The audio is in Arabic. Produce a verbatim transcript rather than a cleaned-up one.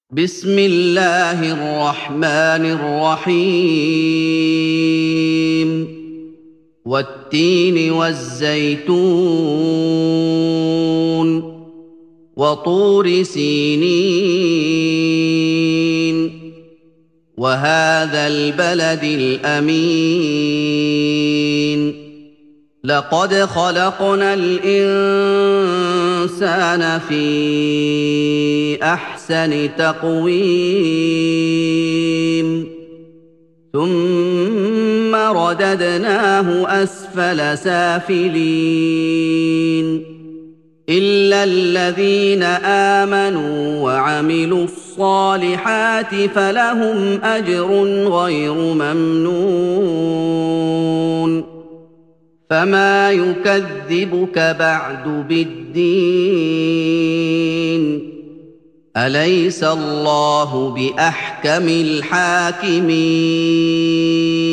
بسم الله الرحمن الرحيم والتين والزيتون وطور سينين وهذا البلد الأمين لقد خلقنا الإنسان في أحسن تقويم ثم رددناه أسفل سافلين إلا الذين آمنوا وعملوا الصالحات فلهم أجر غير ممنون فما يكذبك بعد بالدين أليس الله بأحكم الحاكمين